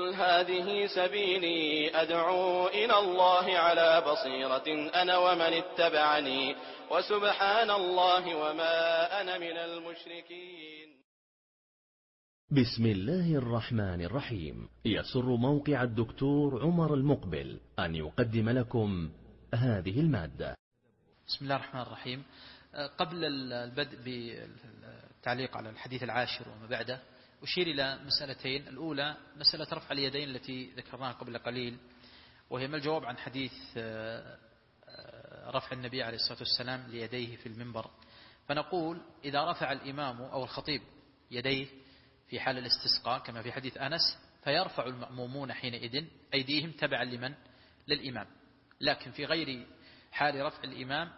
قل هذه سبيلي أدعو إلى الله على بصيرة أنا ومن اتبعني وسبحان الله وما أنا من المشركين. بسم الله الرحمن الرحيم. يسر موقع الدكتور عمر المقبل أن يقدم لكم هذه المادة. بسم الله الرحمن الرحيم. قبل البدء بالتعليق على الحديث العاشر وما بعده أشير إلى مسألتين. الأولى مسألة رفع اليدين التي ذكرناها قبل قليل، وهي ما الجواب عن حديث رفع النبي عليه الصلاة والسلام ليديه في المنبر. فنقول إذا رفع الإمام أو الخطيب يديه في حال الاستسقاء كما في حديث أنس فيرفع المأمومون حينئذ أيديهم تبعا لمن؟ للإمام. لكن في غير حال رفع الإمام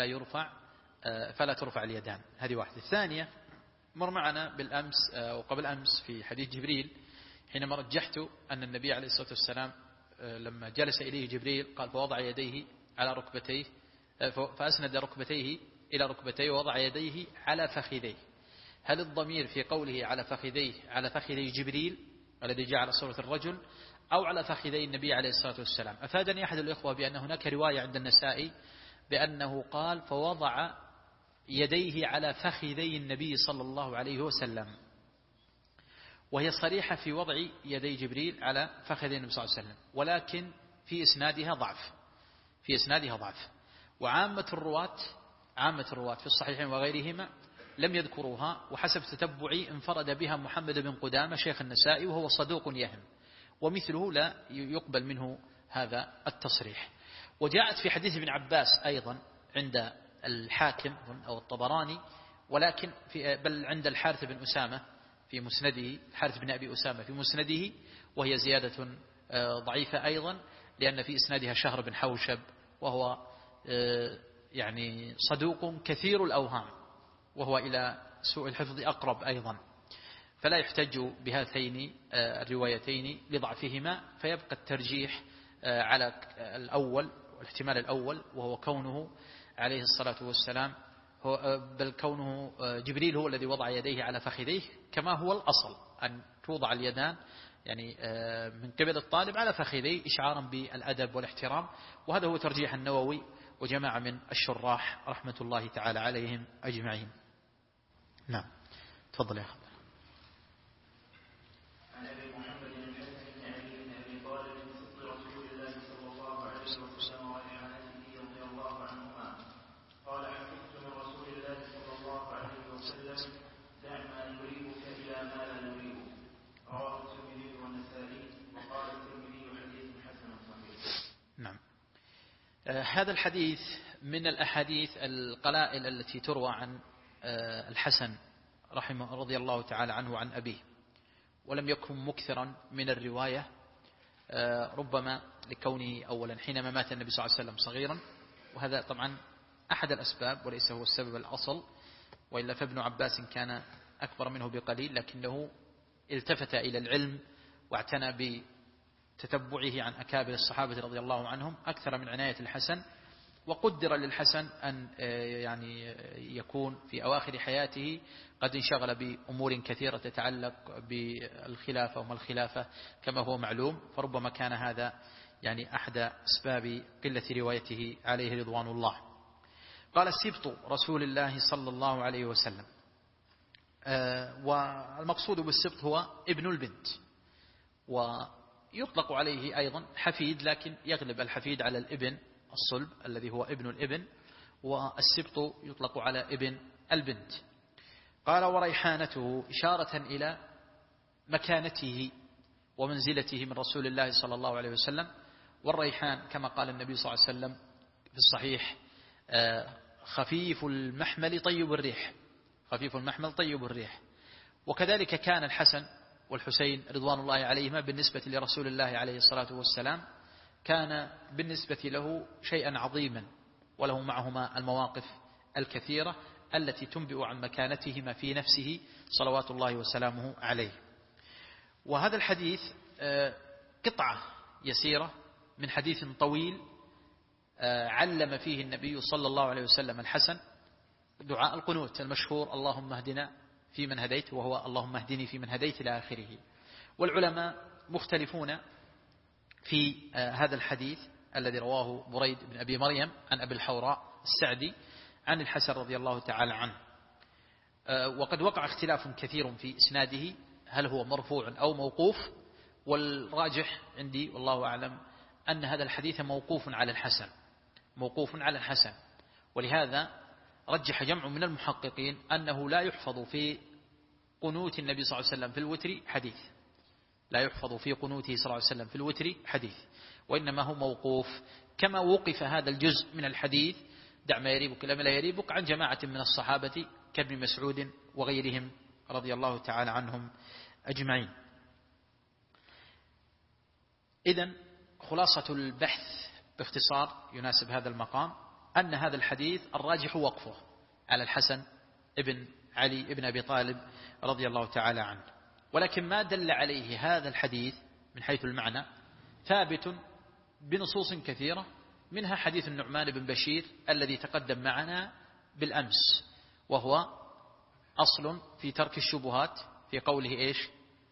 فلا ترفع اليدان. هذه واحدة. الثانية مر معنا بالأمس وقبل أمس في حديث جبريل حينما رجحت أن النبي عليه الصلاة والسلام لما جلس إليه جبريل قال فوضع يديه على ركبتيه فأسند ركبتيه إلى ركبتيه ووضع يديه على فخذيه. هل الضمير في قوله على فخذيه على فخذي جبريل الذي جاء على صورة الرجل أو على فخذي النبي عليه الصلاة والسلام؟ أفادني أحد الإخوة بأن هناك رواية عند النسائي بأنه قال فوضع يديه على فخذي النبي صلى الله عليه وسلم، وهي صريحة في وضع يدي جبريل على فخذي النبي صلى الله عليه وسلم، ولكن في إسنادها ضعف. وعامة الرواة في الصحيحين وغيرهما لم يذكروها، وحسب تتبعي انفرد بها محمد بن قدامة شيخ النسائي وهو صدوق يهم، ومثله لا يقبل منه هذا التصريح. وجاءت في حديث ابن عباس أيضا عند الحاكم أو الطبراني، ولكن بل عند الحارث بن أسامة في مسنده، الحارث بن أبي أسامة في مسنده، وهي زيادة ضعيفة أيضا لأن في إسنادها شهر بن حوشب وهو يعني صدوق كثير الأوهام، وهو إلى سوء الحفظ أقرب أيضا، فلا يحتج بهاتين الروايتين لضعفهما، فيبقى الترجيح على الأول والاحتمال الأول، وهو كونه عليه الصلاة والسلام بل كونه جبريل هو الذي وضع يديه على فخذيه، كما هو الأصل أن توضع اليدان يعني من قبل الطالب على فخذيه إشعارا بالأدب والاحترام. وهذا هو ترجيح النووي وجماعة من الشراح رحمة الله تعالى عليهم أجمعين. نعم، تفضل يا أخي. عن أبي محمد الحسن بن علي بن أبي طالب صدق رسول الله صلى الله عليه وسلم وإعانته رضي الله عنهما قال حفظت من رسول الله صلى الله عليه وسلم دع ما يريبك إلى ما لا يريبك. رواه الترمذي والنسائي وقال الترمذي حديث حسن صحيح. نعم. هذا الحديث من الأحاديث القلائل التي تروى عن الحسن رحمه رضي الله تعالى عنه عن أبيه، ولم يكن مكثرا من الرواية، ربما لكونه أولا حينما مات النبي صلى الله عليه وسلم صغيرا، وهذا طبعا أحد الأسباب وليس هو السبب الأصل، وإلا فابن عباس كان أكبر منه بقليل، لكنه التفت إلى العلم واعتنى بتتبعه عن أكابر الصحابة رضي الله عنهم أكثر من عناية الحسن. وقدر للحسن أن يعني يكون في أواخر حياته قد انشغل بأمور كثيرة تتعلق بالخلافة وما الخلافة كما هو معلوم، فربما كان هذا يعني أحد أسباب قلة روايته عليه رضوان الله. قال السبط رسول الله صلى الله عليه وسلم، والمقصود بالسبط هو ابن البنت، ويطلق عليه أيضا حفيد، لكن يغلب الحفيد على الابن الصلب الذي هو ابن الابن، والسبط يطلق على ابن البنت. قال وريحانته إشارة إلى مكانته ومنزلته من رسول الله صلى الله عليه وسلم. والريحان كما قال النبي صلى الله عليه وسلم في الصحيح خفيف المحمل طيب الريح، خفيف المحمل طيب الريح. وكذلك كان الحسن والحسين رضوان الله عليهما بالنسبة لرسول الله عليه الصلاة والسلام كان بالنسبة له شيئا عظيما، وله معهما المواقف الكثيرة التي تنبئ عن مكانتهما في نفسه صلوات الله وسلامه عليه. وهذا الحديث قطعة يسيرة من حديث طويل علم فيه النبي صلى الله عليه وسلم الحسن دعاء القنوت المشهور اللهم اهدنا في من هديت، وهو اللهم اهدني في من هديت إلى آخره. والعلماء مختلفون في هذا الحديث الذي رواه بريد بن أبي مريم عن أبي الحوراء السعدي عن الحسن رضي الله تعالى عنه. وقد وقع اختلاف كثير في إسناده، هل هو مرفوع أو موقوف، والراجح عندي والله أعلم أن هذا الحديث موقوف على الحسن، موقوف على الحسن. ولهذا رجح جمع من المحققين أنه لا يحفظ في قنوت النبي صلى الله عليه وسلم في الوتر حديث، لا يحفظ في قنوته صلى الله عليه وسلم في الوتر حديث، وإنما هو موقوف، كما وقف هذا الجزء من الحديث دع ما يريبك لما لا يريبك عن جماعة من الصحابة كابن مسعود وغيرهم رضي الله تعالى عنهم أجمعين. إذن خلاصة البحث باختصار يناسب هذا المقام أن هذا الحديث الراجح وقفه على الحسن ابن علي ابن أبي طالب رضي الله تعالى عنه، ولكن ما دل عليه هذا الحديث من حيث المعنى ثابت بنصوص كثيرة، منها حديث النعمان بن بشير الذي تقدم معنا بالأمس، وهو أصل في ترك الشبهات في قوله إيش؟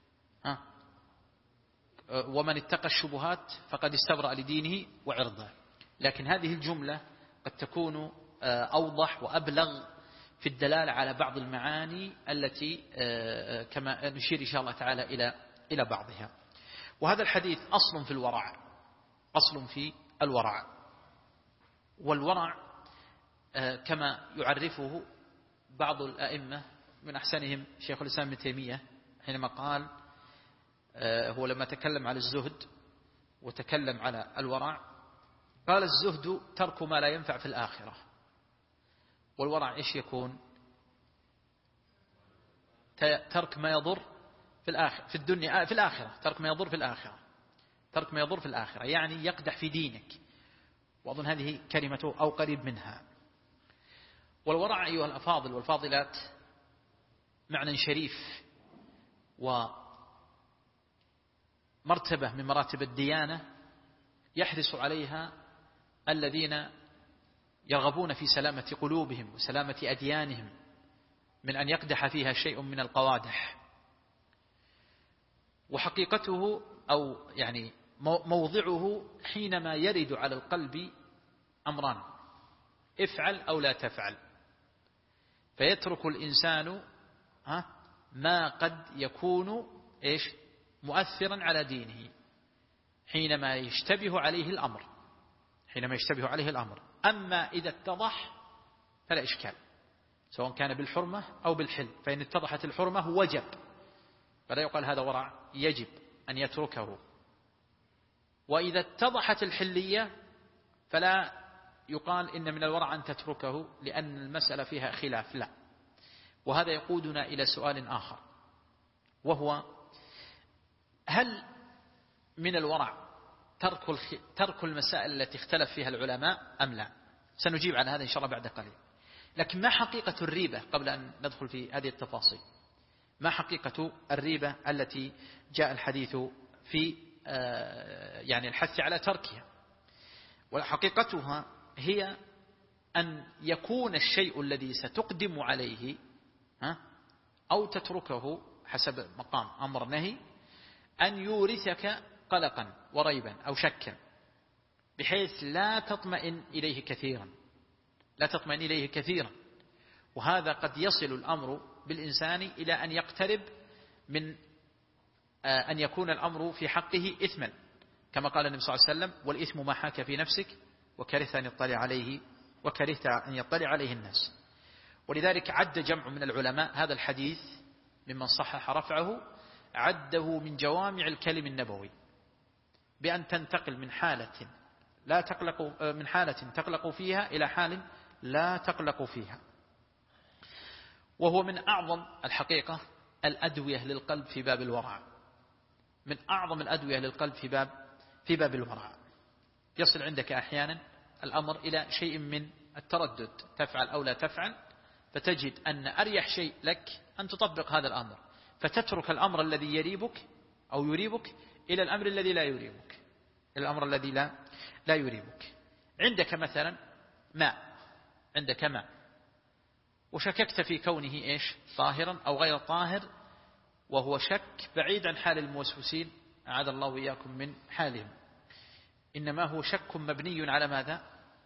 ومن اتقى الشبهات فقد استبرأ لدينه وعرضه. لكن هذه الجملة قد تكون أوضح وأبلغ في الدلالة على بعض المعاني التي كما نشير إن شاء الله تعالى إلى بعضها. وهذا الحديث أصل في الورع، أصل في الورع، والورع كما يعرفه بعض الأئمة من أحسنهم شيخ الإسلام ابن تيمية حينما قال هو لما تكلم على الزهد وتكلم على الورع قال الزهد ترك ما لا ينفع في الآخرة، والورع إيش يكون؟ ترك ما يضر في الآخرة في الدنيا في الآخرة، ترك ما يضر في الآخرة، ترك ما يضر في الآخرة يعني يقدح في دينك، وأظن هذه كلمته أو قريب منها. والورع أيها الأفاضل والفاضلات معنى شريف ومرتبة من مراتب الديانة يحرص عليها الذين يرغبون في سلامة قلوبهم وسلامة أديانهم من أن يقدح فيها شيء من القوادح. وحقيقته أو يعني موضعه حينما يرد على القلب أمران: افعل أو لا تفعل، فيترك الإنسان ما قد يكون إيش مؤثرا على دينه حينما يشتبه عليه الأمر، حينما يشتبه عليه الأمر. أما إذا اتضح فلا إشكال، سواء كان بالحرمة أو بالحل، فإن اتضحت الحرمة وجب، فلا يقال هذا ورع، يجب أن يتركه. وإذا اتضحت الحلية فلا يقال إن من الورع أن تتركه لأن المسألة فيها خلاف، لا. وهذا يقودنا إلى سؤال آخر، وهو: هل من الورع ترك المسائل التي اختلف فيها العلماء أم لا؟ سنجيب عن هذا إن شاء الله بعد قليل. لكن ما حقيقة الريبة قبل أن ندخل في هذه التفاصيل؟ ما حقيقة الريبة التي جاء الحديث في يعني الحث على تركها؟ وحقيقتها هي أن يكون الشيء الذي ستقدم عليه أو تتركه حسب مقام أمر نهي أن يورثك قلقا وريبا أو شكا بحيث لا تطمئن إليه كثيرا، لا تطمئن إليه كثيرا. وهذا قد يصل الأمر بالإنسان إلى أن يقترب من أن يكون الأمر في حقه إثما، كما قال النبي صلى الله عليه وسلم: والإثم ما حاك في نفسك وكرهت أن يطلع عليه الناس. ولذلك عد جمع من العلماء هذا الحديث ممن صحح رفعه، عده من جوامع الكلم النبوي، بأن تنتقل من حالة تقلق فيها إلى حال لا تقلق فيها. وهو من أعظم الحقيقة الأدوية للقلب في باب الورع، من أعظم الأدوية للقلب في باب الورع. يصل عندك أحيانا الأمر إلى شيء من التردد، تفعل أو لا تفعل، فتجد أن أريح شيء لك أن تطبق هذا الأمر، فتترك الأمر الذي يريبك أو يريبك إلى الأمر الذي لا يريبك، الأمر الذي لا يريبك. عندك مثلا ماء، عندك ماء وشككت في كونه إيش طاهرا أو غير طاهر، وهو شك بعيد عن حال الموسوسين أعاذ الله وإياكم من حالهم. إنما هو شك مبني على ماذا؟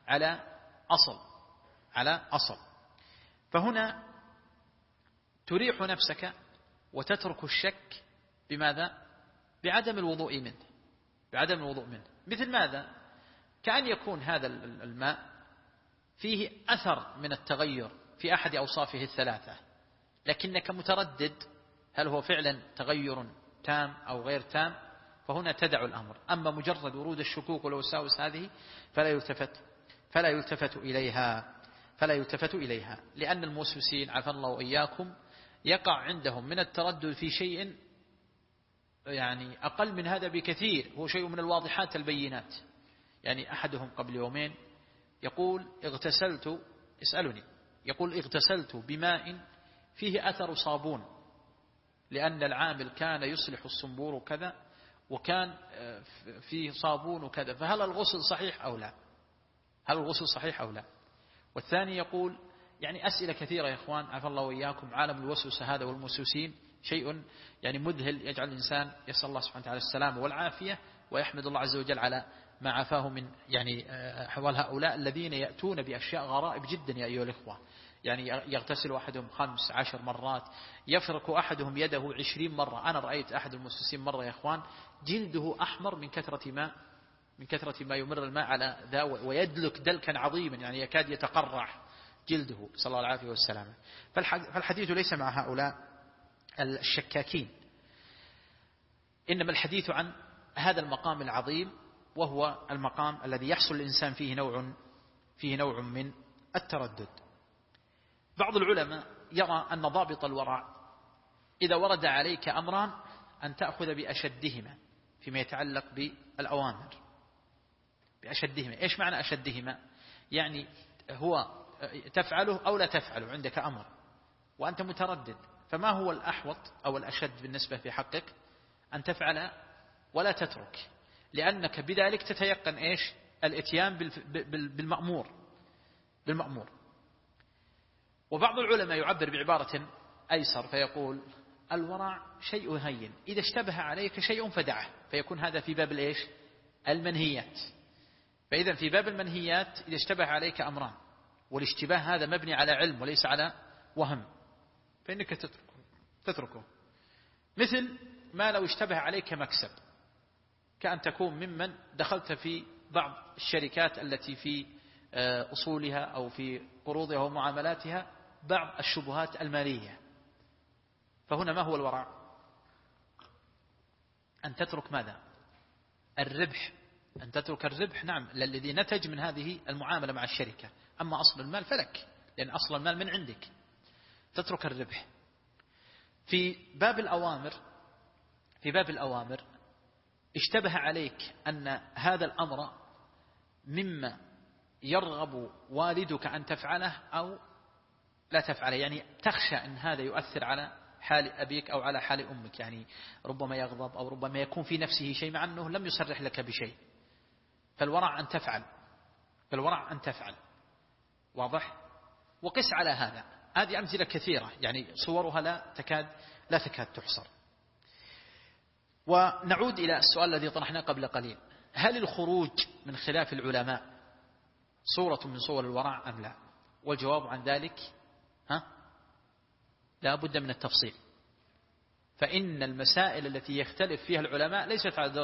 على أصل. فهنا تريح نفسك وتترك الشك بماذا؟ بعدم الوضوء منه. مثل ماذا؟ كأن يكون هذا الماء فيه أثر من التغير في أحد أوصافه الثلاثة، لكنك متردد هل هو فعلا تغير تام أو غير تام، فهنا تدع الأمر. أما مجرد ورود الشكوك والوساوس هذه فلا يلتفت إليها، لأن الموسوسين عافانا الله وإياكم يقع عندهم من التردد في شيء يعني أقل من هذا بكثير، هو شيء من الواضحات البينات. يعني أحدهم قبل يومين يقول اغتسلت بماء فيه أثر صابون، لأن العامل كان يصلح الصنبور وكذا، وكان فيه صابون وكذا، فهل الغسل صحيح أو لا؟ والثاني يقول يعني أسئلة كثيرة يا إخوان عافا الله وإياكم. عالم الوسوسة هذا والموسوسين شيء يعني مذهل، يجعل الإنسان يسأل الله سبحانه وتعالى السلامة والعافية، ويحمد الله عز وجل على ما عافاه من يعني أحوال هؤلاء الذين يأتون بأشياء غرائب جدا يا أيها الإخوة. يعني يغتسل أحدهم 15 مرات، يفرك أحدهم يده 20 مرة. أنا رأيت أحد الموسوسين مرة يا إخوان جلده أحمر من كثرة ما يمر الماء على ذا، ويدلك دلكا عظيما يعني يكاد يتقرح جلده، صلى الله عليه والسلام. فالحديث ليس مع هؤلاء الشكاكين، إنما الحديث عن هذا المقام العظيم، وهو المقام الذي يحصل الإنسان فيه نوع من التردد. بعض العلماء يرى أن ضابط الورع إذا ورد عليك أمران أن تأخذ بأشدهما فيما يتعلق بالأوامر، بأشدهما. إيش معنى أشدهما؟ يعني هو تفعله أو لا تفعله، عندك أمر وأنت متردد، فما هو الأحوط أو الأشد بالنسبة في حقك؟ أن تفعل ولا تترك، لأنك بذلك تتيقن إيش؟ الإتيان بالمأمور. وبعض العلماء يعبر بعبارة أيسر فيقول الورع شيء هين، إذا اشتبه عليك شيء فدعه، فيكون هذا في باب الإيش؟ المنهيات. فإذا في باب المنهيات إذا اشتبه عليك أمران، والاشتباه هذا مبني على علم وليس على وهم، فإنك تتركه. مثل ما لو اشتبه عليك مكسب، كأن تكون ممن دخلت في بعض الشركات التي في أصولها أو في قروضها ومعاملاتها بعض الشبهات المالية، فهنا ما هو الورع؟ أن تترك ماذا؟ الربح. أن تترك الربح، نعم، الذي نتج من هذه المعاملة مع الشركة. أما أصل المال فلك، لأن أصل المال من عندك، تترك الربح. في باب الأوامر اشتبه عليك أن هذا الأمر مما يرغب والدك أن تفعله أو لا تفعله، يعني تخشى أن هذا يؤثر على حال أبيك أو على حال أمك، يعني ربما يغضب أو ربما يكون في نفسه شيء مع أنه لم يصرح لك بشيء، فالورع أن تفعل. واضح؟ وقس على هذا. هذه أمثلة كثيرة يعني صورها لا تكاد تحصر. ونعود إلى السؤال الذي طرحناه قبل قليل: هل الخروج من خلاف العلماء صورة من صور الورع أم لا؟ والجواب عن ذلك لا بد من التفصيل، فإن المسائل التي يختلف فيها العلماء ليست على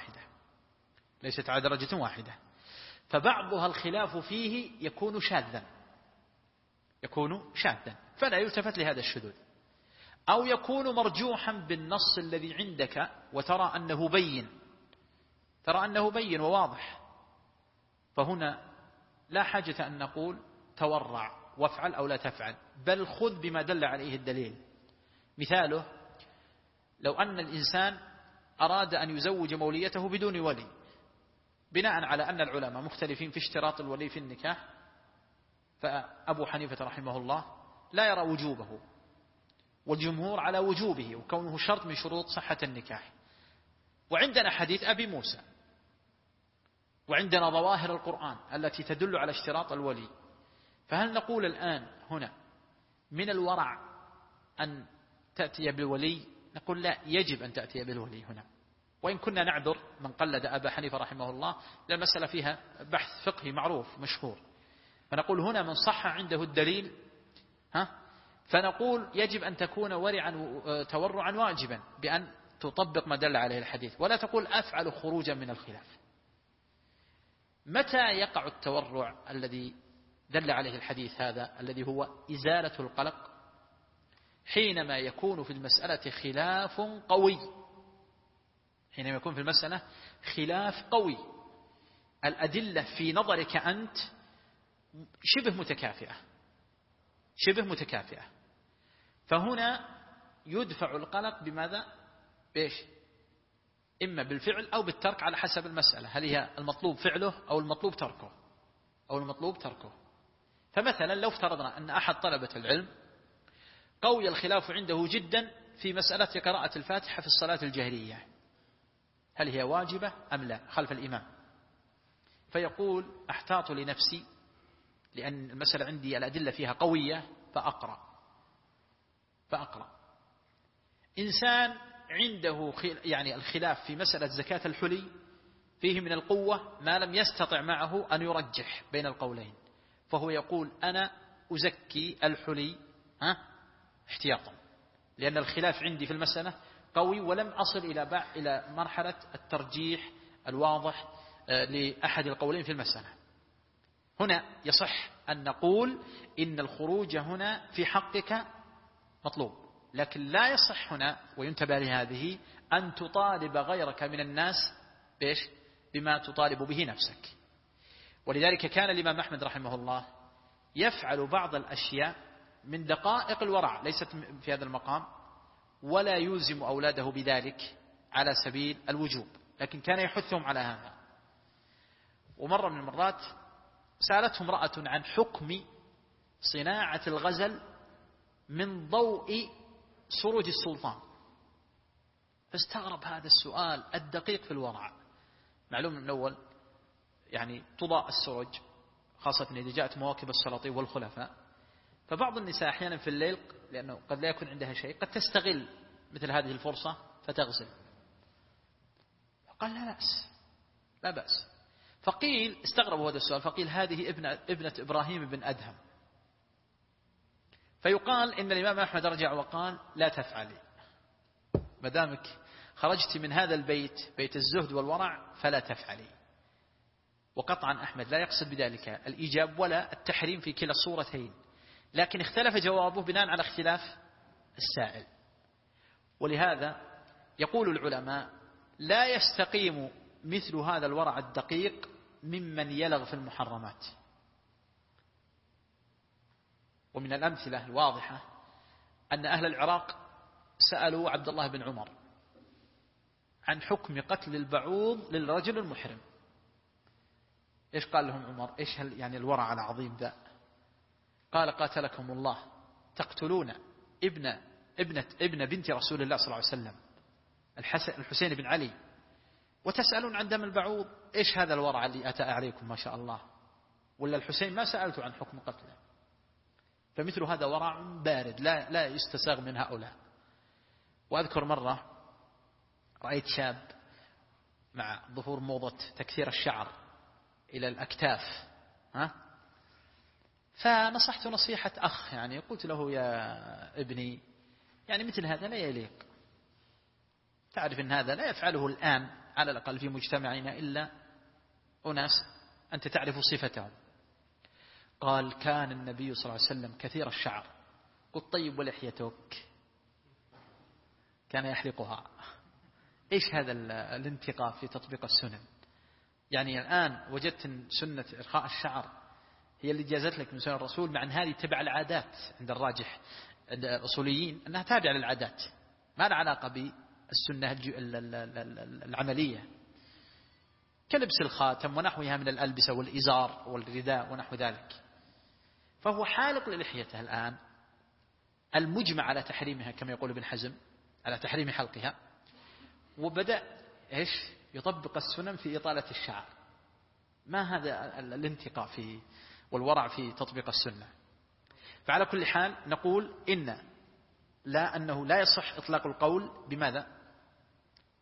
درجة واحدة، فبعضها الخلاف فيه يكون شاذا فلا يلتفت لهذا الشذوذ، أو يكون مرجوحا بالنص الذي عندك وترى أنه بين وواضح، فهنا لا حاجة أن نقول تورع وافعل أو لا تفعل، بل خذ بما دل عليه الدليل. مثاله: لو أن الإنسان أراد أن يزوج موليته بدون ولي، بناء على أن العلماء مختلفين في اشتراط الولي في النكاح، فأبو حنيفة رحمه الله لا يرى وجوبه، والجمهور على وجوبه وكونه شرط من شروط صحة النكاح. وعندنا حديث أبي موسى، وعندنا ظواهر القرآن التي تدل على اشتراط الولي، فهل نقول الآن هنا من الورع أن تأتي بالولي؟ نقول لا، يجب أن تأتي بالولي هنا، وإن كنا نعذر من قلد أبا حنيفة رحمه الله، لأن المسألة فيها بحث فقهي معروف مشهور، فنقول هنا من صح عنده الدليل فنقول يجب أن تكون ورعا تورعا واجبا بأن تطبق ما دل عليه الحديث، ولا تقول أفعل خروجا من الخلاف. متى يقع التورع الذي دل عليه الحديث هذا الذي هو إزالة القلق؟ حينما يكون في المسألة خلاف قوي، حينما يكون في المسألة خلاف قوي، الأدلة في نظرك أنت شبه متكافئة، فهنا يدفع القلق بماذا؟ بإيش؟ إما بالفعل أو بالترك على حسب المسألة، هل هي المطلوب فعله أو المطلوب تركه. فمثلا لو افترضنا أن أحد طلبة العلم قوي الخلاف عنده جدا في مسألة قراءة الفاتحة في الصلاة الجهرية، هل هي واجبة أم لا خلف الإمام، فيقول أحتاط لنفسي لأن المسألة عندي الأدلة فيها قوية فأقرأ. إنسان عنده يعني الخلاف في مسألة زكاة الحلي فيه من القوة ما لم يستطع معه أن يرجح بين القولين، فهو يقول أنا أزكي الحلي احتياطا، لأن الخلاف عندي في المسألة قوي ولم أصل إلى مرحلة الترجيح الواضح لأحد القولين في المسألة. هنا يصح أن نقول إن الخروج هنا في حقك مطلوب، لكن لا يصح هنا وينتبه لهذه أن تطالب غيرك من الناس بما تطالب به نفسك. ولذلك كان الإمام أحمد رحمه الله يفعل بعض الأشياء من دقائق الورع ليست في هذا المقام، ولا يلزم أولاده بذلك على سبيل الوجوب، لكن كان يحثهم على هذا. ومرة من المرات سألته امرأة عن حكم صناعة الغزل من ضوء سروج السلطان، فاستغرب هذا السؤال الدقيق في الورع. معلوم من الأول يعني تضاء السرج خاصة إذا جاءت مواكب السلاطين والخلفاء، فبعض النساء أحيانا في الليل لأنه قد لا يكون عندها شيء قد تستغل مثل هذه الفرصة فتغزل، قال لا بأس. فقيل استغربوا هذا السؤال، فقيل هذه ابنة إبراهيم بن أدهم، فيقال إن الإمام أحمد رجع وقال لا تفعلي، مدامك خرجت من هذا البيت بيت الزهد والورع فلا تفعلي. وقطعا أحمد لا يقصد بذلك الإيجاب ولا التحريم في كلا الصورتين، لكن اختلف جوابه بناء على اختلاف السائل. ولهذا يقول العلماء لا يستقيم مثل هذا الورع الدقيق ممن يلغ في المحرمات. ومن الأمثلة الواضحة أن أهل العراق سألوا عبد الله بن عمر عن حكم قتل البعوض للرجل المحرم. إيش قال لهم عمر؟ إيش يعني الورع العظيم ذا؟ قال قاتلكم الله تقتلون ابن بنت رسول الله صلى الله عليه وسلم الحسين بن علي وتسألون عن دم البعوض؟ إيش هذا الورع اللي أتى عليكم ما شاء الله؟ ولا الحسين ما سألت عن حكم قتله. فمثل هذا ورع بارد لا يستساغ من هؤلاء. وأذكر مرة رأيت شاب مع ظهور موضة تكثير الشعر إلى الأكتاف فنصحت نصيحة أخ، يعني قلت له يا ابني يعني مثل هذا لا يليق، تعرف أن هذا لا يفعله الآن على الأقل في مجتمعنا إلا أناس أنت تعرف صفتهم. قال كان النبي صلى الله عليه وسلم كثير الشعر. قلت طيب ولحيتك؟ كان يحلقها. إيش هذا الانتقاء في تطبيق السنن؟ يعني الآن وجدت سنة إرخاء الشعر هي اللي جازت لك من سنة الرسول، مع أن هذه تبع العادات عند الراجح عند الأصوليين أنها تابعة للعادات ما لها علاقة بالسنة العملية كلبس الخاتم ونحوها من الألبسة والإزار والرداء ونحو ذلك. فهو حالق للحيته الآن المجمع على تحريمها كما يقول ابن حزم على تحريم حلقها، وبدأ يطبق السنن في إطالة الشعر. ما هذا الانتقاء في والورع في تطبيق السنة؟ فعلى كل حال نقول أنه لا يصح إطلاق القول بماذا؟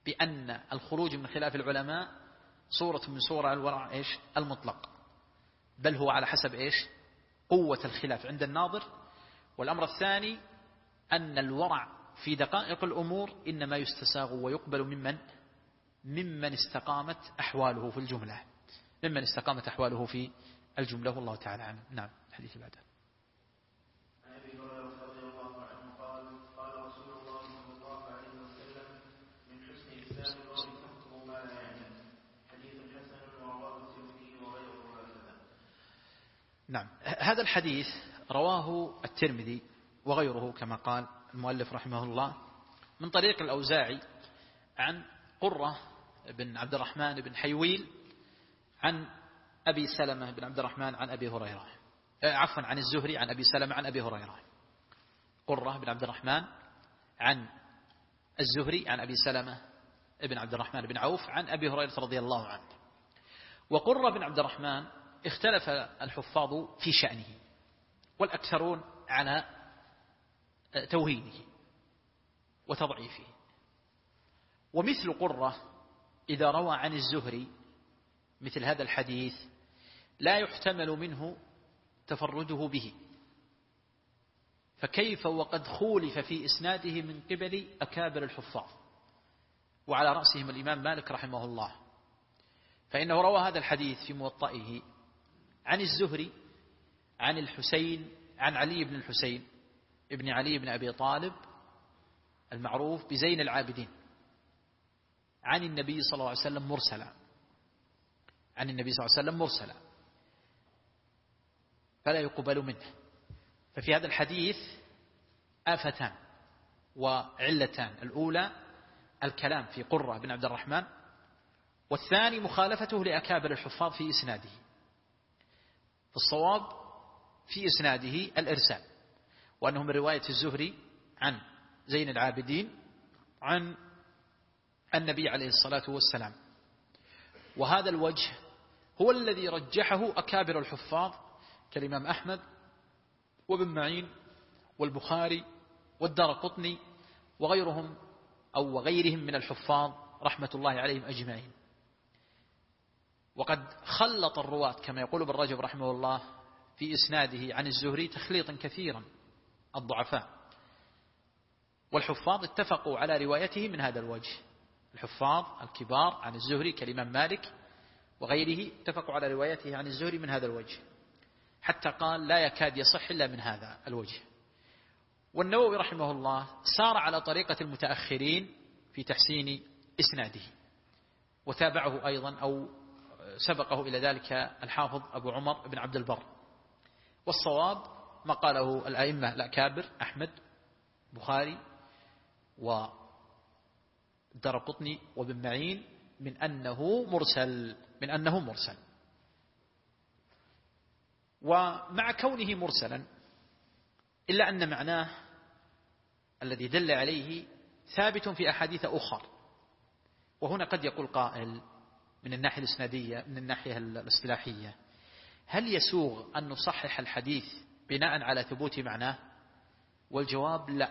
بأن الخروج من خلاف العلماء صورة من صور الورع إيش المطلق، بل هو على حسب إيش قوة الخلاف عند الناظر. والأمر الثاني أن الورع في دقائق الأمور إنما يستساغ ويقبل ممن استقامت أحواله في الجملة، ممن استقامت أحواله في الجملة. والله تعالى عنه. نعم. الحديث بعده. عن ابي هريره رضي الله عنه قال قال رسول الله صلى الله عليه وسلم من حسن اسلام المرء تركه ما لا يعنيه. حديث حسن ورواه الترمذي وغيره هكذا. نعم. هذا الحديث رواه الترمذي وغيره كما قال المؤلف رحمه الله من طريق الأوزاعي عن قرة بن عبد الرحمن بن حيويل عن أبي سلمة بن عبد الرحمن عن أبي هريرة، عفوا عن الزهري عن أبي سلمة عن أبي هريرة. قرة بن عبد الرحمن عن الزهري عن أبي سلمة بن عبد الرحمن بن عوف عن أبي هريرة رضي الله عنه. وقرة بن عبد الرحمن اختلف الحفاظ في شأنه، والأكثرون على توهينه وتضعيفه. ومثل قرة إذا روى عن الزهري مثل هذا الحديث لا يحتمل منه تفرده به، فكيف وقد خولف في إسناده من قبل أكابر الحفاظ، وعلى رأسهم الإمام مالك رحمه الله، فإنه روى هذا الحديث في موطئه عن الزهري عن الحسين عن علي بن الحسين ابن علي بن أبي طالب المعروف بزين العابدين عن النبي صلى الله عليه وسلم مرسلا، عن النبي صلى الله عليه وسلم مرسلا، فلا يقبل منه. ففي هذا الحديث آفتان وعلتان: الأولى الكلام في قرة بن عبد الرحمن، والثاني مخالفته لأكابر الحفاظ في إسناده. فالصواب في إسناده الإرسال، وأنه من رواية الزهري عن زين العابدين عن النبي عليه الصلاة والسلام. وهذا الوجه هو الذي رجحه أكابر الحفاظ كالإمام أحمد وابن معين والبخاري والدارقطني وغيرهم أو وغيرهم من الحفاظ رحمة الله عليهم أجمعين. وقد خلط الرواة كما يقول ابن رجب رحمه الله في إسناده عن الزهري تخليطا كثيرا الضعفاء، والحفاظ اتفقوا على روايته من هذا الوجه. الحفاظ الكبار عن الزهري كالإمام مالك وغيره اتفقوا على روايته عن الزهري من هذا الوجه، حتى قال لا يكاد يصح إلا من هذا الوجه. والنووي رحمه الله سار على طريقة المتأخرين في تحسين إسناده، وتابعه أيضا أو سبقه إلى ذلك الحافظ أبو عمر بن عبد البر. والصواب ما قاله الأئمة الأكابر أحمد بخاري والدارقطني وابن معين من أنه مرسل. ومع كونه مرسلا إلا أن معناه الذي دل عليه ثابت في أحاديث أخر. وهنا قد يقول قائل من الناحية الإسنادية من الناحية الاصطلاحية: هل يسوغ أن نصحح الحديث بناء على ثبوت معناه؟ والجواب لا.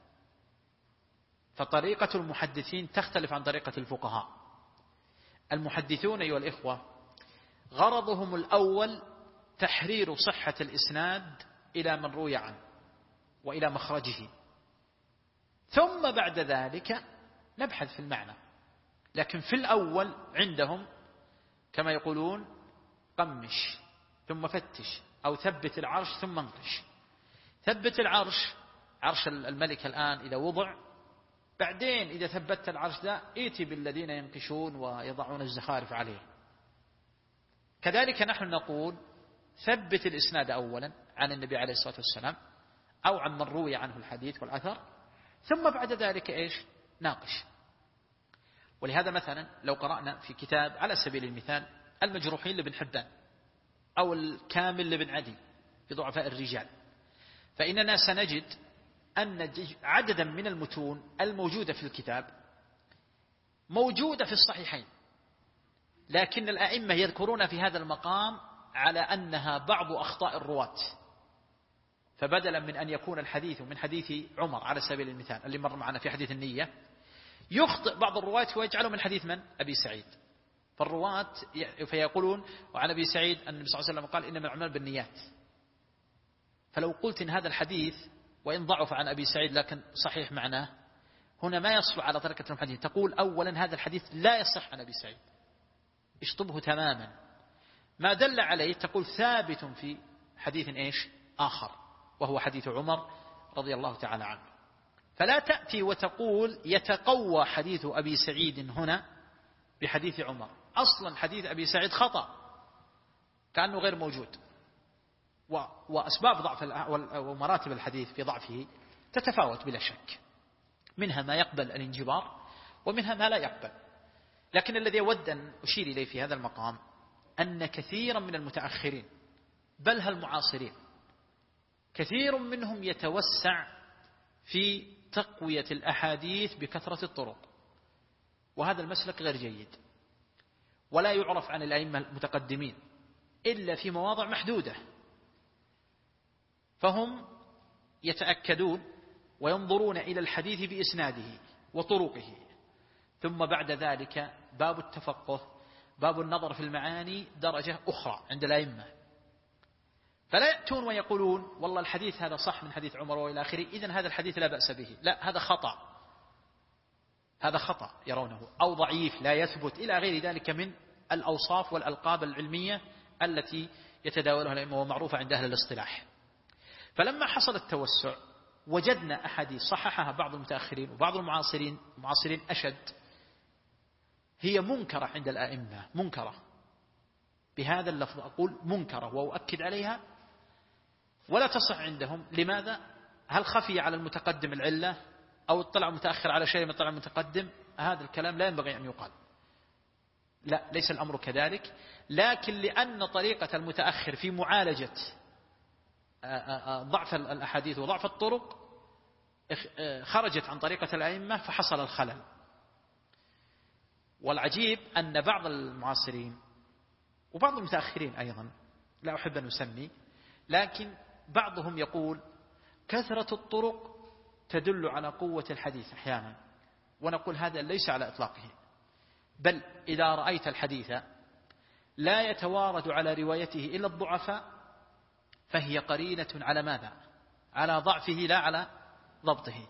فطريقة المحدثين تختلف عن طريقة الفقهاء. المحدثون أيها الإخوة غرضهم الأول تحرير صحة الإسناد إلى من روي عنه وإلى مخرجه، ثم بعد ذلك نبحث في المعنى. لكن في الأول عندهم كما يقولون قمش ثم فتش، أو ثبت العرش ثم انقش. ثبت العرش، عرش الملك الآن إذا وضع، بعدين إذا ثبت العرش ذا ائتي بالذين ينقشون ويضعون الزخارف عليه. كذلك نحن نقول ثبت الإسناد أولا عن النبي عليه الصلاة والسلام أو عن من روي عنه الحديث والأثر، ثم بعد ذلك إيش؟ ناقش. ولهذا مثلا لو قرأنا في كتاب على سبيل المثال المجروحين لابن حبان أو الكامل لابن عدي في ضعفاء الرجال، فإننا سنجد أن عددا من المتون الموجودة في الكتاب موجودة في الصحيحين، لكن الأئمة يذكرون في هذا المقام على أنها بعض أخطاء الرواة. فبدلا من أن يكون الحديث من حديث عمر على سبيل المثال اللي مر معنا في حديث النية، يخطئ بعض الرواة ويجعله من حديث من؟ أبي سعيد. فالرواة فيقولون وعن أبي سعيد أن النبي صلى الله عليه وسلم قال إنما الأعمال بالنيات. فلو قلت إن هذا الحديث وإن ضعف عن أبي سعيد لكن صحيح معناه، هنا ما يصل على طريقة الحديث. تقول أولا هذا الحديث لا يصح عن أبي سعيد، اشطبه تماما. ما دل عليه تقول ثابت في حديث إيش آخر، وهو حديث عمر رضي الله تعالى عنه. فلا تأتي وتقول يتقوى حديث أبي سعيد هنا بحديث عمر. أصلا حديث أبي سعيد خطأ كأنه غير موجود، وأسباب ضعف ومراتب الحديث في ضعفه تتفاوت بلا شك، منها ما يقبل الانجبار ومنها ما لا يقبل. لكن الذي أود أن أشير إليه في هذا المقام أن كثيرا من المتأخرين بل هالمعاصرين كثير منهم يتوسع في تقوية الأحاديث بكثرة الطرق، وهذا المسلك غير جيد، ولا يعرف عن الأئمة المتقدمين إلا في مواضع محدودة. فهم يتأكدون وينظرون إلى الحديث بإسناده وطرقه، ثم بعد ذلك باب التفقه، باب النظر في المعاني درجة أخرى عند الأئمة. فلا يأتون ويقولون والله الحديث هذا صح من حديث عمر وإلى آخره، إذن هذا الحديث لا بأس به. لا، هذا خطأ، هذا خطأ يرونه، أو ضعيف لا يثبت إلى غير ذلك من الأوصاف والألقاب العلمية التي يتداولها الأئمة ومعروفة عند أهل الاصطلاح. فلما حصل التوسع وجدنا أحاديث صححها بعض المتأخرين وبعض المعاصرين أشد، هي منكرة عند الأئمة، منكرة بهذا اللفظ، أقول منكرة وأؤكد عليها، ولا تصح عندهم. لماذا؟ هل خفي على المتقدم العلة أو اطلع متأخر على شيء من اطلع المتقدم؟ هذا الكلام لا ينبغي أن يقال، لا، ليس الأمر كذلك. لكن لأن طريقة المتأخر في معالجة ضعف الأحاديث وضعف الطرق خرجت عن طريقة الأئمة فحصل الخلل. والعجيب أن بعض المعاصرين وبعض المتأخرين أيضا، لا أحب أن أسمي، لكن بعضهم يقول كثرة الطرق تدل على قوة الحديث أحيانا، ونقول هذا ليس على إطلاقه، بل إذا رأيت الحديث لا يتوارد على روايته إلا الضعفاء فهي قرينة على ماذا؟ على ضعفه لا على ضبطه،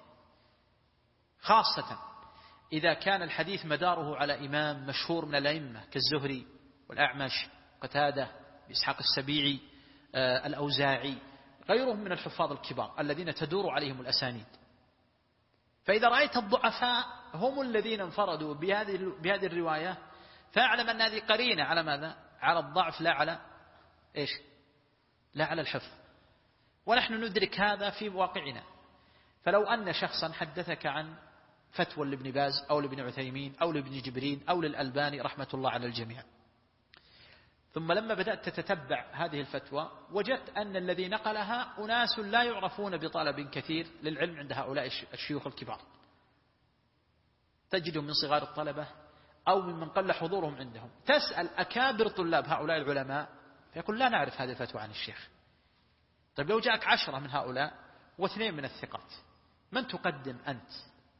خاصة إذا كان الحديث مداره على إمام مشهور من الأئمة كالزهري والأعمش قتادة بإسحاق السبيعي الأوزاعي غيرهم من الحفاظ الكبار الذين تدور عليهم الأسانيد. فإذا رأيت الضعفاء هم الذين انفردوا بهذه الرواية فاعلم أن هذه قرينة على ماذا؟ على الضعف لا على إيش؟ لا على الحفظ. ونحن ندرك هذا في واقعنا. فلو أن شخصا حدثك عن فتوى لابن باز أو لابن عثيمين أو لابن جبرين أو للألباني رحمة الله على الجميع، ثم لما بدأت تتتبع هذه الفتوى وجدت أن الذي نقلها أناس لا يعرفون بطلب كثير للعلم عند هؤلاء الشيوخ الكبار، تجدهم من صغار الطلبة أو ممن قل حضورهم عندهم، تسأل أكابر طلاب هؤلاء العلماء فيقول لا نعرف هذه الفتوى عن الشيخ. طيب لو جاءك 10 من هؤلاء و2 من الثقات، من تقدم أنت؟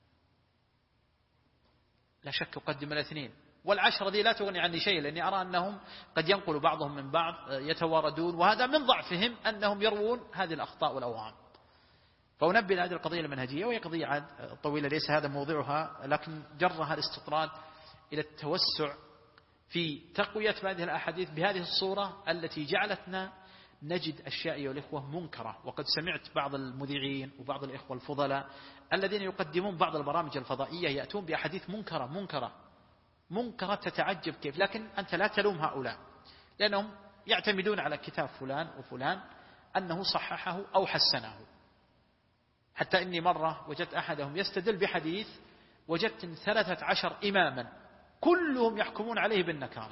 لا شك أقدم الاثنين، والعشرة دي لا تغني عني شيء، لأني أرى أنهم قد ينقل بعضهم من بعض يتواردون، وهذا من ضعفهم أنهم يروون هذه الأخطاء والأوهام. فأنبه هذه القضية المنهجية، وهي قضية عاد طويلة ليس هذا موضوعها، لكن جرها الاستطراد إلى التوسع في تقوية هذه الأحاديث بهذه الصورة التي جعلتنا نجد أشياء أيها الإخوة منكرة. وقد سمعت بعض المذيعين وبعض الإخوة الفضلاء الذين يقدمون بعض البرامج الفضائية يأتون بأحاديث منكرة تتعجب كيف، لكن أنت لا تلوم هؤلاء لأنهم يعتمدون على كتاب فلان وفلان أنه صححه أو حسنه. حتى إني مرة وجدت أحدهم يستدل بحديث وجدت 13 إماما كلهم يحكمون عليه بالنكارة،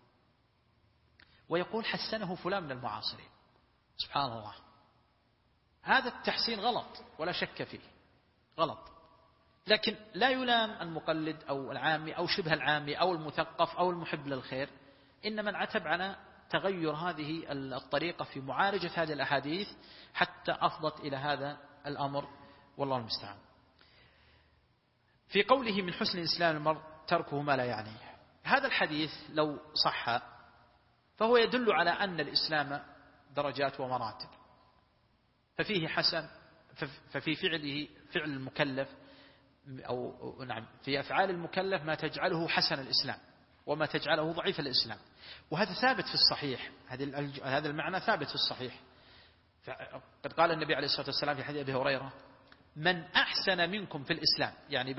ويقول حسنه فلان من المعاصرين. سبحان الله، هذا التحسين غلط ولا شك فيه، غلط. لكن لا يلام المقلد أو العامي أو شبه العامي أو المثقف أو المحب للخير، إنما انعتب على تغير هذه الطريقة في معالجة هذه الأحاديث حتى أفضت إلى هذا الأمر، والله المستعان. في قوله من حسن إسلام المرء تركه ما لا يعنيه، هذا الحديث لو صح فهو يدل على أن الإسلام درجات ومراتب، ففيه حسن، ففي فعل المكلف أو نعم في أفعال المكلف ما تجعله حسن الإسلام وما تجعله ضعيف الإسلام، وهذا ثابت في الصحيح، هذا المعنى ثابت في الصحيح. قد قال النبي عليه الصلاة والسلام في حديث أبي هريرة: من أحسن منكم في الإسلام، يعني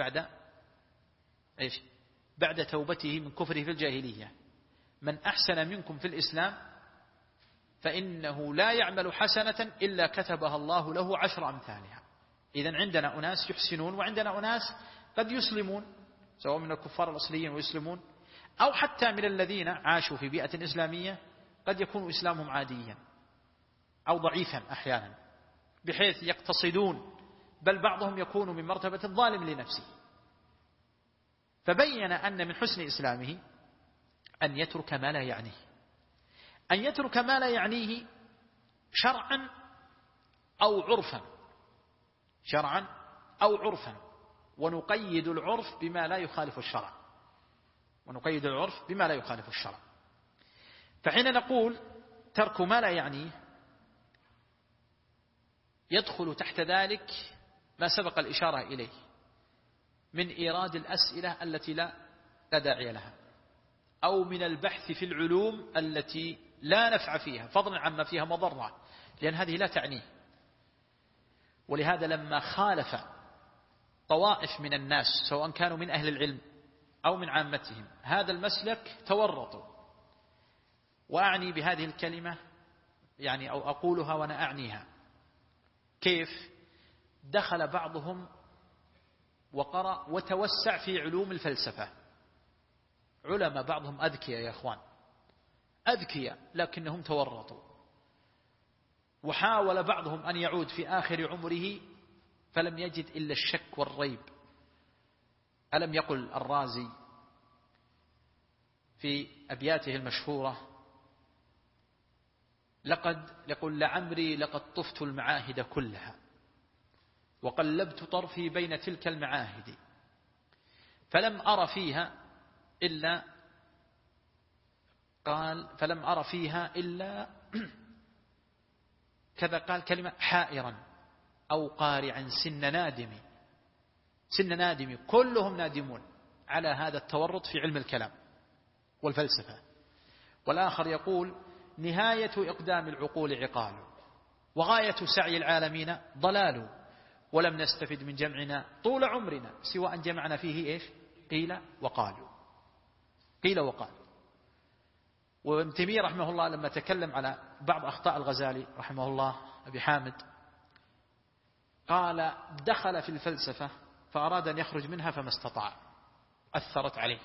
بعد توبته من كفره في الجاهلية، من أحسن منكم في الإسلام فإنه لا يعمل حسنة إلا كتبها الله له 10 أمثالها. إذن عندنا أناس يحسنون وعندنا أناس قد يسلمون، سواء من الكفار الأصليين ويسلمون أو حتى من الذين عاشوا في بيئة إسلامية قد يكون إسلامهم عاديا أو ضعيفا أحيانا بحيث يقتصدون، بل بعضهم يكون من مرتبة الظالم لنفسه. فبين أن من حسن إسلامه أن يترك ما لا يعنيه، أن يترك ما لا يعنيه شرعا أو عرفا، شرعا أو عرفا، ونقيد العرف بما لا يخالف الشرع، ونقيد العرف بما لا يخالف الشرع. فحين نقول ترك ما لا يعنيه يدخل تحت ذلك ما سبق الإشارة إليه من إيراد الأسئلة التي لا داعي لها، أو من البحث في العلوم التي لا نفع فيها فضلا عما فيها مضرة، لأن هذه لا تعنيه. ولهذا لما خالف طوائف من الناس سواء كانوا من أهل العلم أو من عامتهم هذا المسلك تورطوا. وأعني بهذه الكلمة يعني أو أقولها وأنا أعنيها، كيف دخل بعضهم وقرأ وتوسع في علوم الفلسفة. علماء بعضهم أذكياء يا أخوان، أذكياء، لكنهم تورطوا. وحاول بعضهم أن يعود في آخر عمره فلم يجد إلا الشك والريب. ألم يقل الرازي في أبياته المشهورة: يقول لعمري لقد طفت المعاهد كلها وقلبت طرفي بين تلك المعاهد فلم أر فيها إلا كذا، قال كلمة حائرا أو قارعا سن نادم، كلهم نادمون على هذا التورط في علم الكلام والفلسفة. والآخر يقول: نهاية إقدام العقول عقال وغاية سعي العالمين ضلال ولم نستفد من جمعنا طول عمرنا سوى أن جمعنا فيه قيل وقالوا. وابن تيمية رحمه الله لما تكلم على بعض أخطاء الغزالي رحمه الله أبي حامد قال: دخل في الفلسفة فأراد أن يخرج منها فما استطاع، أثرت عليه،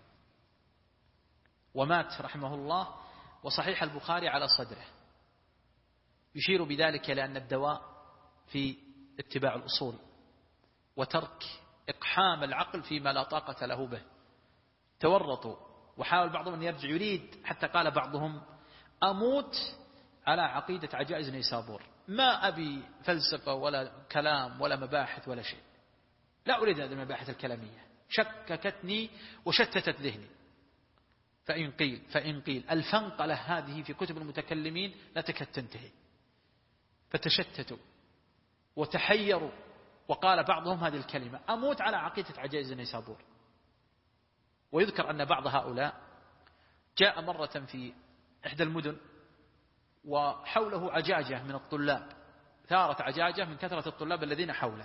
ومات رحمه الله وصحيح البخاري على صدره. يشير بذلك لأن الدواء في اتباع الأصول وترك إقحام العقل فيما لا طاقة له به. تورطوا وحاول بعضهم أن يرجع، يريد حتى قال بعضهم: أموت على عقيدة عجائز نيسابور، ما أبي فلسفة ولا كلام ولا مباحث ولا شيء، لا أريد هذه المباحث الكلامية، شككتني وشتتت ذهني. فإن قيل الفنقلة هذه في كتب المتكلمين لا تكاد تنتهي، فتشتتوا وتحيروا. وقال بعضهم هذه الكلمة: أموت على عقيدة عجائز نيسابور. ويذكر أن بعض هؤلاء جاء مرة في إحدى المدن وحوله عجاجة من الطلاب، ثارت عجاجة من كثرة الطلاب الذين حوله،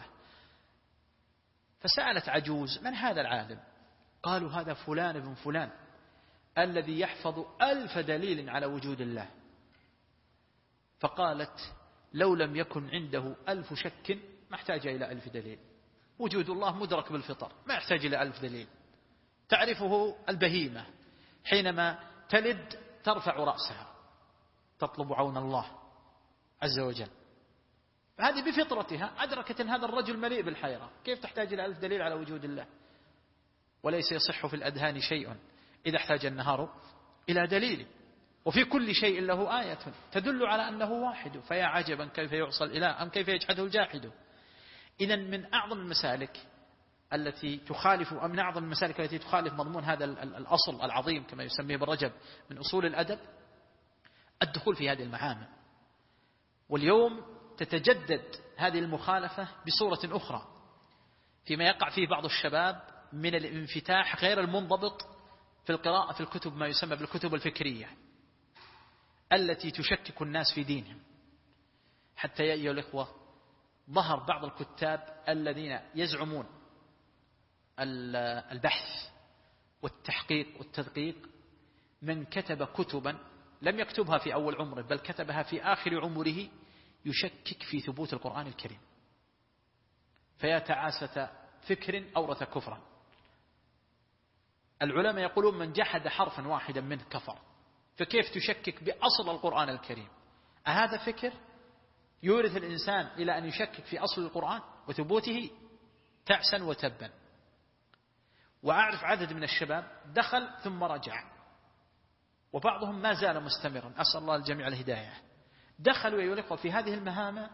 فسألت عجوز: من هذا العالم؟ قالوا: هذا فلان بن فلان الذي يحفظ 1000 دليل على وجود الله. فقالت: لو لم يكن عنده 1000 شك ما احتاج إلى 1000 دليل، وجود الله مدرك بالفطر، ما يحتاج إلى 1000 دليل. تعرفه البهيمة حينما تلد ترفع رأسها تطلب عون الله عز وجل، فهذه بفطرتها أدركت أن هذا الرجل مليء بالحيرة، كيف تحتاج إلى 1000 دليل على وجود الله؟ وليس يصح في الأذهان شيء إذا احتاج النهار إلى دليل، وفي كل شيء له آية تدل على أنه واحد، فيا عجبا كيف يعصى الإله أم كيف يجحده الجاحد. إذن من أعظم المسالك التي تخالف، من أعظم المسالك التي تخالف مضمون هذا الأصل العظيم كما يسميه ابن رجب من أصول الأدب، الدخول في هذه المعامل. واليوم تتجدد هذه المخالفة بصورة أخرى فيما يقع فيه بعض الشباب من الانفتاح غير المنضبط في القراءة في الكتب، ما يسمى بالكتب الفكرية التي تشكك الناس في دينهم. حتى يا أيها الإخوة ظهر بعض الكتاب الذين يزعمون البحث والتحقيق والتدقيق، من كتب كتبا لم يكتبها في أول عمره بل كتبها في آخر عمره، يشكك في ثبوت القرآن الكريم، فيا تعاسة فكر أورث كفرا. العلماء يقولون من جحد حرفا واحدا منه كفر، فكيف تشكك بأصل القرآن الكريم؟ أهذا فكر يورث الإنسان إلى أن يشكك في أصل القرآن وثبوته؟ تعسا وتبا. وأعرف عدد من الشباب دخل ثم رجع، وبعضهم ما زال مستمرا، أسأل الله الجميع الهداية. دخلوا يلقوا في هذه المهام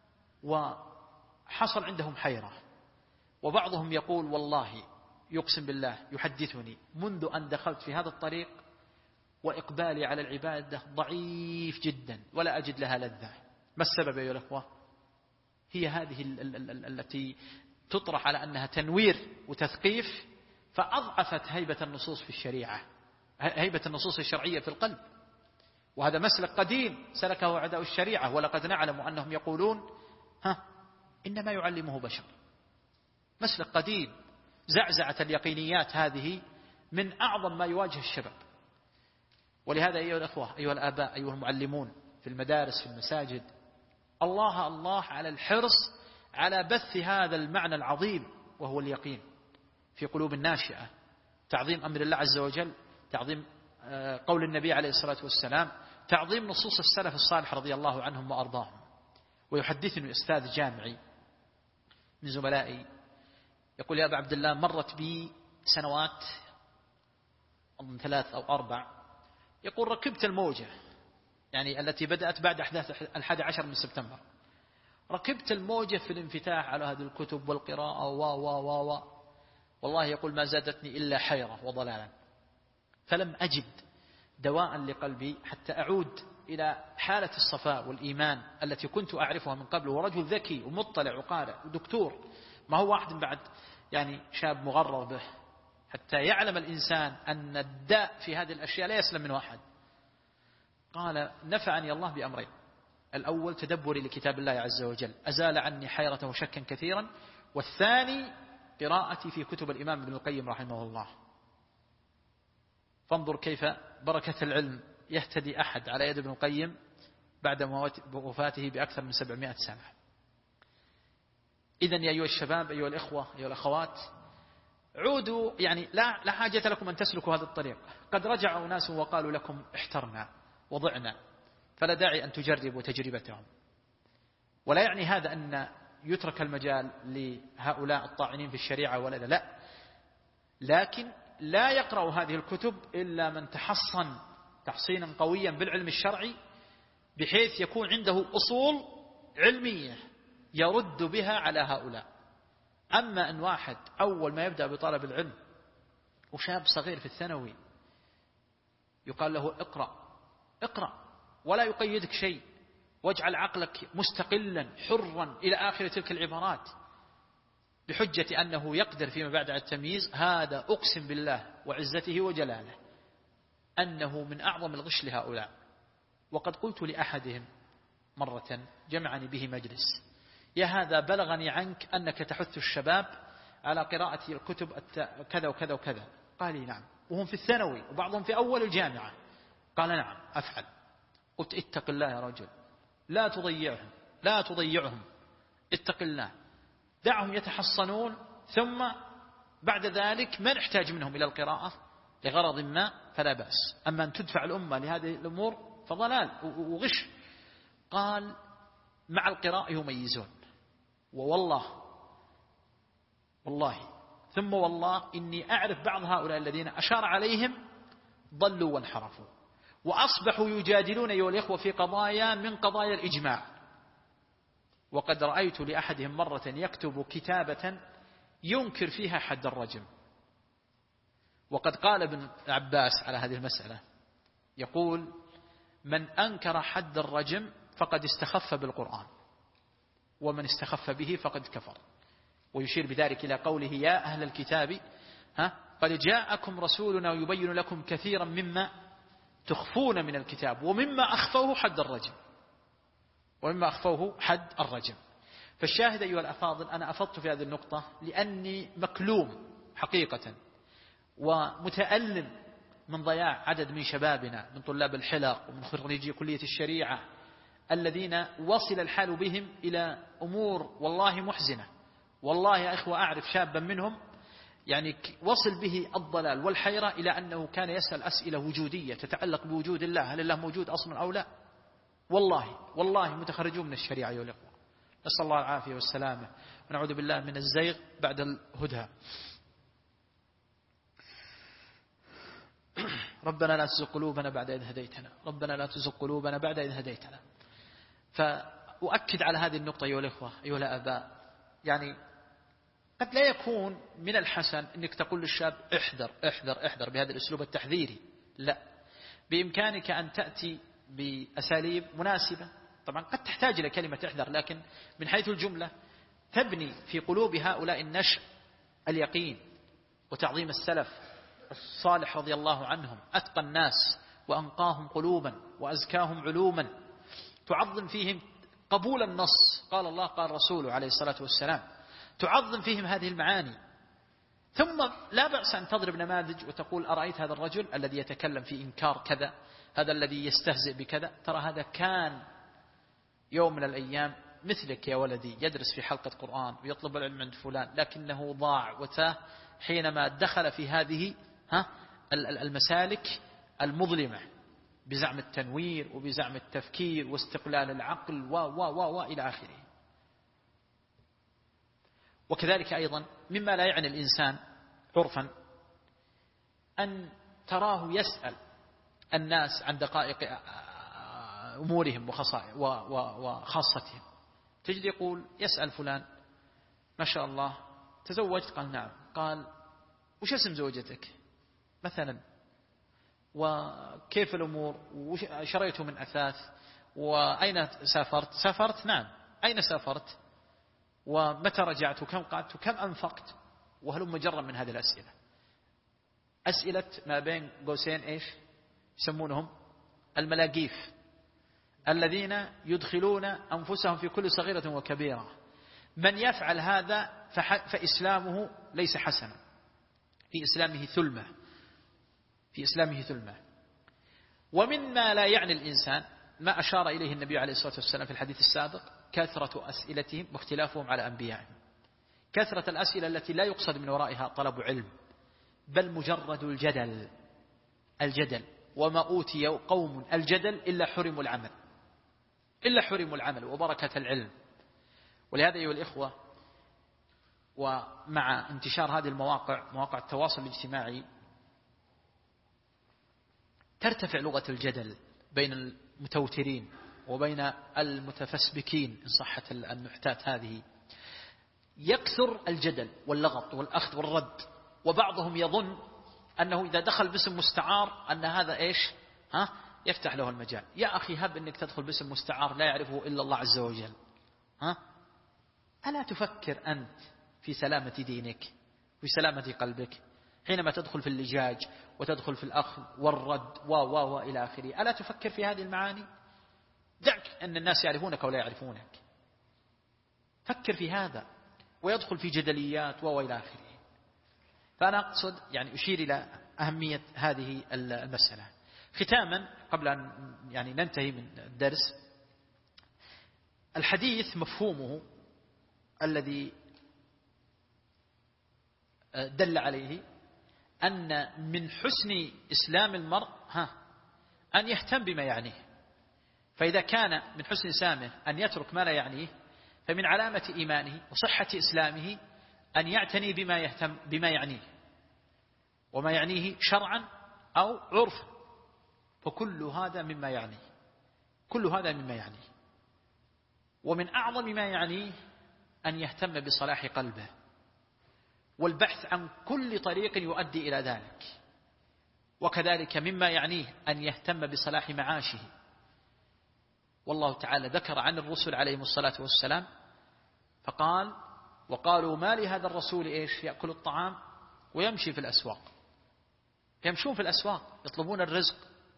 وحصل عندهم حيرة، وبعضهم يقول والله يقسم بالله يحدثني منذ أن دخلت في هذا الطريق وإقبالي على العبادة ضعيف جدا ولا أجد لها لذة. ما السبب يا الأخوة؟ هي هذه التي تطرح على أنها تنوير وتثقيف، فأضعفت هيبة النصوص في الشريعة، هيبة النصوص الشرعية في القلب. وهذا مسلك قديم سلكه أعداء الشريعة، ولقد نعلم أنهم يقولون إنما يعلمه بشر. مسلك قديم، زعزعة اليقينيات هذه من أعظم ما يواجه الشباب. ولهذا أيها الأخوة، أيها الآباء، أيها المعلمون في المدارس في المساجد، الله الله على الحرص على بث هذا المعنى العظيم وهو اليقين في قلوب الناشئة، تعظيم أمر الله عز وجل، تعظيم قول النبي عليه الصلاة والسلام، تعظيم نصوص السلف الصالح رضي الله عنهم وأرضاهم. ويحدثني أستاذ جامعي من زملائي يقول يا أبا عبد الله مرت بي سنوات أظن 3 أو 4، يقول ركبت الموجة يعني التي بدأت بعد أحداث 11 من سبتمبر، ركبت الموجة في الانفتاح على هذه الكتب والقراءة والله يقول ما زادتني إلا حيرة وضلالا، فلم أجد دواء لقلبي حتى أعود إلى حالة الصفاء والإيمان التي كنت أعرفها من قبل. ورجل ذكي ومطلع وقارئ ودكتور، ما هو واحد بعد يعني شاب مغرر به، حتى يعلم الإنسان أن الداء في هذه الأشياء لا يسلم منه أحد. قال نفعني الله بأمرين: الأول تدبري لكتاب الله عز وجل، أزال عني حيرة وشكا كثيرا، والثاني قراءتي في كتب الإمام ابن القيم رحمه الله. فانظر كيف بركة العلم يهتدي أحد على يد ابن القيم بعد وفاته بأكثر من 700 سنة. إذن يا أيها الشباب، أيها الإخوة، أيها الأخوات، عودوا، يعني لا حاجة لكم أن تسلكوا هذا الطريق. قد رجع أناس وقالوا لكم احترنا وضعنا، فلا داعي أن تجربوا تجربتهم. ولا يعني هذا أن يترك المجال لهؤلاء الطاعنين في الشريعة ولا لا، لكن لا يقرأ هذه الكتب إلا من تحصن تحصينا قويا بالعلم الشرعي، بحيث يكون عنده أصول علمية يرد بها على هؤلاء. أما أن واحد أول ما يبدأ بطلب العلم وشاب صغير في الثانوي يقال له اقرأ ولا يقيدك شيء، واجعل عقلك مستقلا حرا إلى آخر تلك العبارات، بحجة أنه يقدر فيما بعد على التمييز، هذا أقسم بالله وعزته وجلاله أنه من أعظم الغش لهؤلاء. وقد قلت لأحدهم مرة جمعني به مجلس: يا هذا بلغني عنك أنك تحث الشباب على قراءة الكتب كذا وكذا وكذا. قال لي نعم، وهم في الثانوي وبعضهم في أول الجامعة. قال نعم أفعل. قلت اتق الله يا رجل، لا تضيعهم، اتق الله، دعهم يتحصنون، ثم بعد ذلك ما نحتاج منهم إلى القراءة لغرض ما فلا بأس. أما أن تدفع الأمة لهذه الأمور فضلال وغش. قال مع القراءة يميزون، والله ثم والله إني أعرف بعض هؤلاء الذين أشار عليهم ضلوا وانحرفوا، وأصبحوا يجادلون أيها الإخوة في قضايا من قضايا الإجماع. وقد رأيت لأحدهم مرة يكتب كتابة ينكر فيها حد الرجم. وقد قال ابن عباس على هذه المسألة، يقول: من أنكر حد الرجم فقد استخف بالقرآن، ومن استخف به فقد كفر. ويشير بذلك إلى قوله: يا أهل الكتاب قد جاءكم رسولنا يبين لكم كثيرا مما تخفون من الكتاب ومما أخفوه حد الرجم، ومما أخفوه حد الرجم. فالشاهد أيها الأفاضل، أنا أفضت في هذه النقطة لأني مكلوم حقيقة ومتألم من ضياع عدد من شبابنا من طلاب الحلق ومن خريجي كلية الشريعة الذين وصل الحال بهم إلى أمور والله محزنة. والله يا إخوة أعرف شابا منهم يعني وصل به الضلال والحيرة إلى أنه كان يسأل أسئلة وجودية تتعلق بوجود الله، هل الله موجود أصلا أو لا؟ والله متخرجون من الشريعة أيها الأخوة، نسأل الله العافية والسلامة، ونعوذ بالله من الزيغ بعد الهدى. ربنا لا تزغ قلوبنا بعد إذ هديتنا، ربنا لا تزغ قلوبنا بعد إذ هديتنا. فأؤكد على هذه النقطة أيها الأخوة أيها الآباء، يعني قد لا يكون من الحسن أنك تقول للشاب احذر احذر احذر بهذا الأسلوب التحذيري، لا، بإمكانك أن تأتي بأساليب مناسبة. طبعا قد تحتاج إلى كلمة احذر، لكن من حيث الجملة تبني في قلوب هؤلاء النشء اليقين وتعظيم السلف الصالح رضي الله عنهم، أتقى الناس وأنقاهم قلوبا وأزكاهم علوما، تعظم فيهم قبول النص، قال الله قال رسوله عليه الصلاة والسلام، تعظم فيهم هذه المعاني. ثم لا بأس أن تضرب نماذج وتقول: أرأيت هذا الرجل الذي يتكلم في إنكار كذا، هذا الذي يستهزئ بكذا، ترى هذا كان يوم من الأيام مثلك يا ولدي، يدرس في حلقة قرآن ويطلب العلم عند فلان، لكنه ضاع وتاه حينما دخل في هذه المسالك المظلمة بزعم التنوير وبزعم التفكير واستقلال العقل وإلى آخره. وكذلك أيضا مما لا يعني الإنسان عرفا أن تراه يسأل الناس عن دقائق أمورهم وخاصتهم. تجد يقول يسأل فلان: ما شاء الله تزوجت؟ قال نعم. قال: وش اسم زوجتك مثلا؟ وكيف الأمور؟ شريت من أثاث؟ وأين سافرت؟ سافرت نعم. أين سافرت؟ ومتى رجعت؟ وكم قعدت؟ وكم أنفقت؟ وهلم جرا من هذه الأسئلة، أسئلة ما بين قوسين إيش يسمونهم؟ الملاقيف، الذين يدخلون أنفسهم في كل صغيرة وكبيرة. من يفعل هذا فإسلامه ليس حسنا، في إسلامه ثلمة. ومما لا يعني الإنسان ما أشار إليه النبي عليه الصلاة والسلام في الحديث السابق: كثرة أسئلتهم واختلافهم على أنبيائهم. كثرة الأسئلة التي لا يقصد من ورائها طلب علم، بل مجرد الجدل. وما أوتي قوم الجدل إلا حرموا العمل وبركة العلم. ولهذا أيها الإخوة، ومع انتشار هذه مواقع التواصل الاجتماعي، ترتفع لغة الجدل بين المتوترين وبين المتفسبكين إن صحت المحتات هذه. يكثر الجدل واللغط والأخذ والرد، وبعضهم يظن أنه إذا دخل باسم مستعار أن هذا إيش يفتح له المجال. يا أخي هب أنك تدخل باسم مستعار لا يعرفه إلا الله عز وجل. ألا تفكر أنت في سلامة دينك وفي سلامة قلبك حينما تدخل في اللجاج وتدخل في الأخذ والرد وإلى آخره؟ ألا تفكر في هذه المعاني؟ دعك أن الناس يعرفونك ولا يعرفونك، فكر في هذا، ويدخل في جدليات وإلى آخره. فأنا أقصد يعني أشير إلى أهمية هذه المسألة. ختاما قبل أن يعني ننتهي من الدرس، الحديث مفهومه الذي دل عليه أن من حسن إسلام المرء أن يهتم بما يعنيه. فإذا كان من حسن إسلامه أن يترك ما لا يعنيه، فمن علامة إيمانه وصحة إسلامه أن يعتني بما يعنيه وما يعنيه شرعا أو عرفا. فكل هذا مما يعنيه. ومن أعظم ما يعنيه أن يهتم بصلاح قلبه والبحث عن كل طريق يؤدي إلى ذلك. وكذلك مما يعنيه أن يهتم بصلاح معاشه. والله تعالى ذكر عن الرسل عليهم الصلاة والسلام فقال: وقالوا ما لهذا الرسول يأكل الطعام ويمشي في الأسواق. يمشون في الأسواق يطلبون الرزق.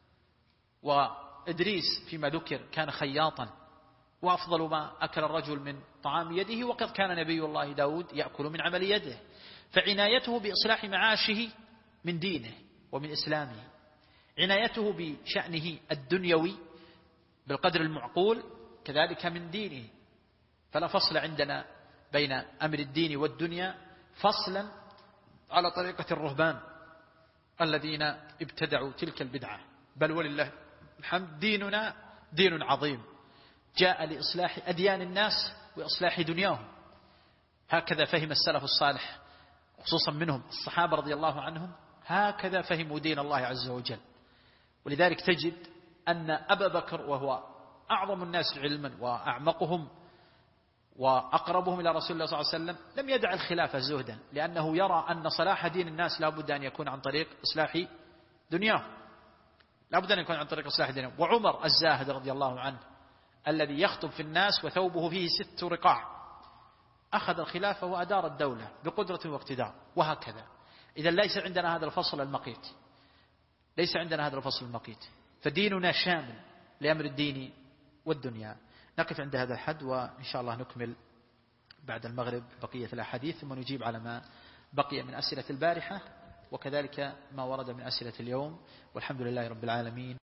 وإدريس فيما ذكر كان خياطا، وأفضل ما أكل الرجل من طعام يده، وقد كان نبي الله داود يأكل من عمل يده. فعنايته بإصلاح معاشه من دينه ومن إسلامه، عنايته بشأنه الدنيوي بالقدر المعقول كذلك من دينه. فلا فصل عندنا بين أمر الدين والدنيا فصلا على طريقة الرهبان الذين ابتدعوا تلك البدعة، بل ولله الحمد ديننا دين عظيم جاء لإصلاح أديان الناس وإصلاح دنياهم. هكذا فهم السلف الصالح خصوصا منهم الصحابة رضي الله عنهم، هكذا فهموا دين الله عز وجل. ولذلك تجد أن أبا بكر وهو أعظم الناس علما وأعمقهم وأقربهم إلى رسول الله صلى الله عليه وسلم لم يدع الخلافة زهدا، لأنه يرى أن صلاح دين الناس لا بد أن يكون عن طريق إصلاح دنياهم، لا بد أن يكون عن طريق إصلاح دنياهم. وعمر الزاهد رضي الله عنه الذي يخطب في الناس وثوبه فيه 6 رقاع أخذ الخلافة وأدار الدولة بقدرة واقتدار. وهكذا إذا ليس عندنا هذا الفصل المقيت، ليس عندنا هذا الفصل المقيت، فديننا شامل لأمر الدين والدنيا. نقف عند هذا الحد، وإن شاء الله نكمل بعد المغرب بقية الأحاديث، ثم نجيب على ما بقي من أسئلة البارحة وكذلك ما ورد من أسئلة اليوم. والحمد لله رب العالمين.